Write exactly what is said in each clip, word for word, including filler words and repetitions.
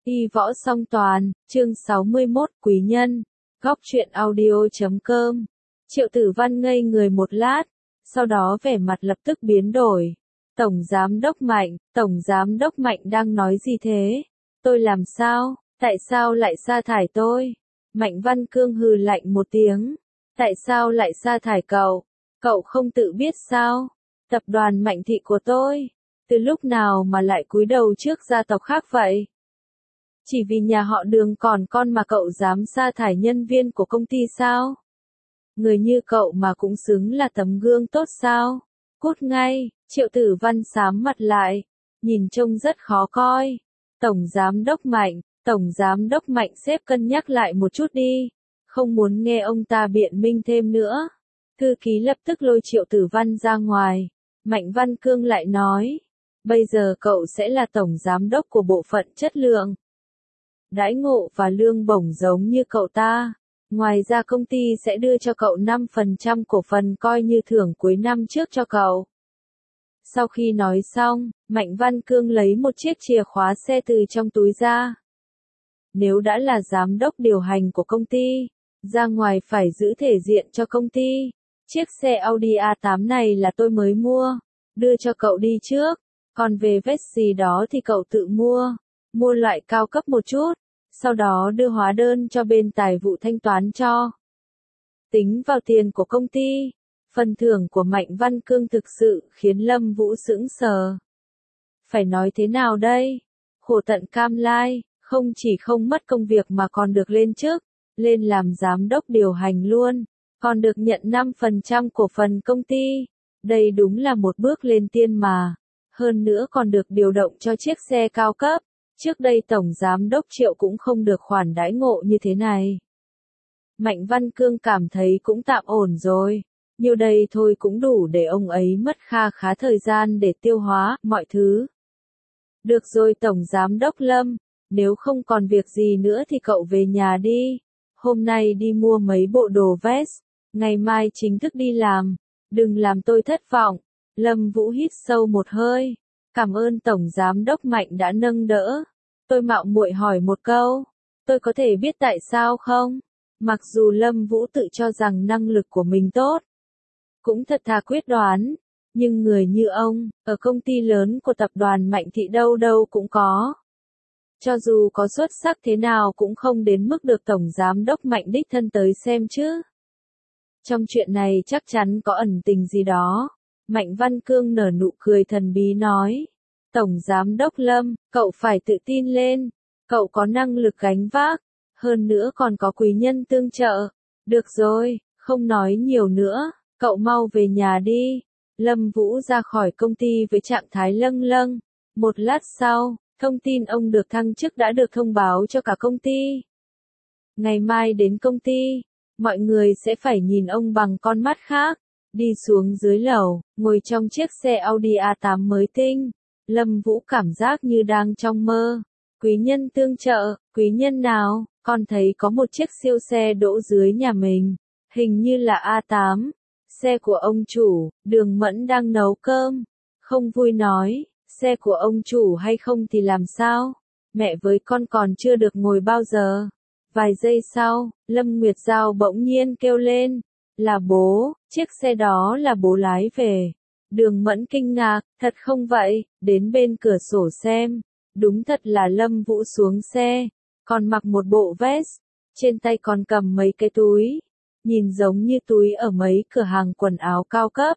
Y võ song toàn, chương sáu mươi mốt, quý nhân, góc truyện audio.com. Triệu Tử Văn ngây người một lát, sau đó vẻ mặt lập tức biến đổi. Tổng Giám đốc Mạnh, Tổng Giám đốc Mạnh đang nói gì thế? Tôi làm sao? Tại sao lại sa thải tôi? Mạnh Văn Cương hừ lạnh một tiếng. Tại sao lại sa thải cậu? Cậu không tự biết sao? Tập đoàn Mạnh Thị của tôi, từ lúc nào mà lại cúi đầu trước gia tộc khác vậy? Chỉ vì nhà họ Đường còn con mà cậu dám sa thải nhân viên của công ty sao? Người như cậu mà cũng xứng là tấm gương tốt sao? Cút ngay, Triệu Tử Văn sám mặt lại, nhìn trông rất khó coi. Tổng Giám đốc Mạnh, Tổng Giám đốc Mạnh sếp cân nhắc lại một chút đi, không muốn nghe ông ta biện minh thêm nữa. Thư ký lập tức lôi Triệu Tử Văn ra ngoài. Mạnh Văn Cương lại nói, bây giờ cậu sẽ là Tổng Giám đốc của bộ phận chất lượng. Đãi ngộ và lương bổng giống như cậu ta. Ngoài ra công ty sẽ đưa cho cậu năm phần trăm cổ phần coi như thưởng cuối năm trước cho cậu. Sau khi nói xong, Mạnh Văn Cương lấy một chiếc chìa khóa xe từ trong túi ra. Nếu đã là giám đốc điều hành của công ty, ra ngoài phải giữ thể diện cho công ty. Chiếc xe Audi a tám này là tôi mới mua, đưa cho cậu đi trước, còn về vest gì đó thì cậu tự mua. Mua loại cao cấp một chút, sau đó đưa hóa đơn cho bên tài vụ thanh toán cho. Tính vào tiền của công ty, phần thưởng của Mạnh Văn Cương thực sự khiến Lâm Vũ sững sờ. Phải nói thế nào đây? Khổ tận cam lai, không chỉ không mất công việc mà còn được lên chức, lên làm giám đốc điều hành luôn, còn được nhận năm phần trăm cổ phần công ty. Đây đúng là một bước lên tiên mà. Hơn nữa còn được điều động cho chiếc xe cao cấp. Trước đây Tổng Giám đốc Triệu cũng không được khoản đãi ngộ như thế này. Mạnh Văn Cương cảm thấy cũng tạm ổn rồi. Nhiêu đây thôi cũng đủ để ông ấy mất kha khá thời gian để tiêu hóa mọi thứ. Được rồi Tổng Giám đốc Lâm, nếu không còn việc gì nữa thì cậu về nhà đi. Hôm nay đi mua mấy bộ đồ vest, ngày mai chính thức đi làm. Đừng làm tôi thất vọng. Lâm Vũ hít sâu một hơi. Cảm ơn Tổng Giám đốc Mạnh đã nâng đỡ. Tôi mạo muội hỏi một câu, tôi có thể biết tại sao không? Mặc dù Lâm Vũ tự cho rằng năng lực của mình tốt, cũng thật thà quyết đoán, nhưng người như ông, ở công ty lớn của tập đoàn Mạnh Thị đâu đâu cũng có. Cho dù có xuất sắc thế nào cũng không đến mức được Tổng Giám đốc Mạnh đích thân tới xem chứ. Trong chuyện này chắc chắn có ẩn tình gì đó. Mạnh Văn Cương nở nụ cười thần bí nói. Tổng Giám đốc Lâm, cậu phải tự tin lên. Cậu có năng lực gánh vác. Hơn nữa còn có quý nhân tương trợ. Được rồi, không nói nhiều nữa. Cậu mau về nhà đi. Lâm Vũ ra khỏi công ty với trạng thái lâng lâng. Một lát sau, thông tin ông được thăng chức đã được thông báo cho cả công ty. Ngày mai đến công ty, mọi người sẽ phải nhìn ông bằng con mắt khác. Đi xuống dưới lầu, ngồi trong chiếc xe Audi a tám mới tinh. Lâm Vũ cảm giác như đang trong mơ. Quý nhân tương trợ, quý nhân nào? Con thấy có một chiếc siêu xe đỗ dưới nhà mình. Hình như là a tám. Xe của ông chủ, Đường Mẫn đang nấu cơm. Không vui nói, xe của ông chủ hay không thì làm sao? Mẹ với con còn chưa được ngồi bao giờ. Vài giây sau, Lâm Nguyệt Giao bỗng nhiên kêu lên. Là bố, chiếc xe đó là bố lái về. Đường Mẫn kinh ngạc, thật không vậy, đến bên cửa sổ xem. Đúng thật là Lâm Vũ xuống xe, còn mặc một bộ vest, trên tay còn cầm mấy cái túi, nhìn giống như túi ở mấy cửa hàng quần áo cao cấp.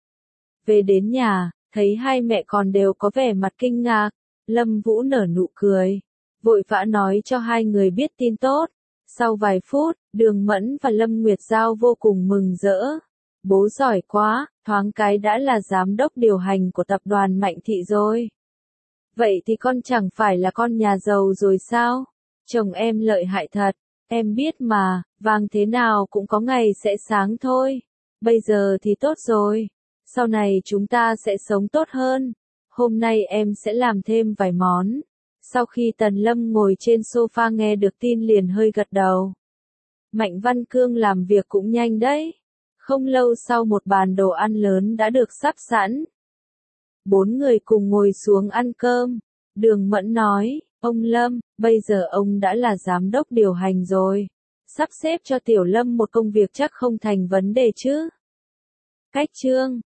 Về đến nhà, thấy hai mẹ con đều có vẻ mặt kinh ngạc, Lâm Vũ nở nụ cười, vội vã nói cho hai người biết tin tốt. Sau vài phút, Đường Mẫn và Lâm Nguyệt Giao vô cùng mừng rỡ. Bố giỏi quá, thoáng cái đã là giám đốc điều hành của tập đoàn Mạnh Thị rồi. Vậy thì con chẳng phải là con nhà giàu rồi sao? Chồng em lợi hại thật, em biết mà, vàng thế nào cũng có ngày sẽ sáng thôi. Bây giờ thì tốt rồi, sau này chúng ta sẽ sống tốt hơn. Hôm nay em sẽ làm thêm vài món. Sau khi Tần Lâm ngồi trên sofa nghe được tin liền hơi gật đầu. Mạnh Văn Cương làm việc cũng nhanh đấy. Không lâu sau một bàn đồ ăn lớn đã được sắp sẵn. Bốn người cùng ngồi xuống ăn cơm. Đường Mẫn nói, Ông Lâm, bây giờ ông đã là giám đốc điều hành rồi. Sắp xếp cho Tiểu Lâm một công việc chắc không thành vấn đề chứ. Cách chương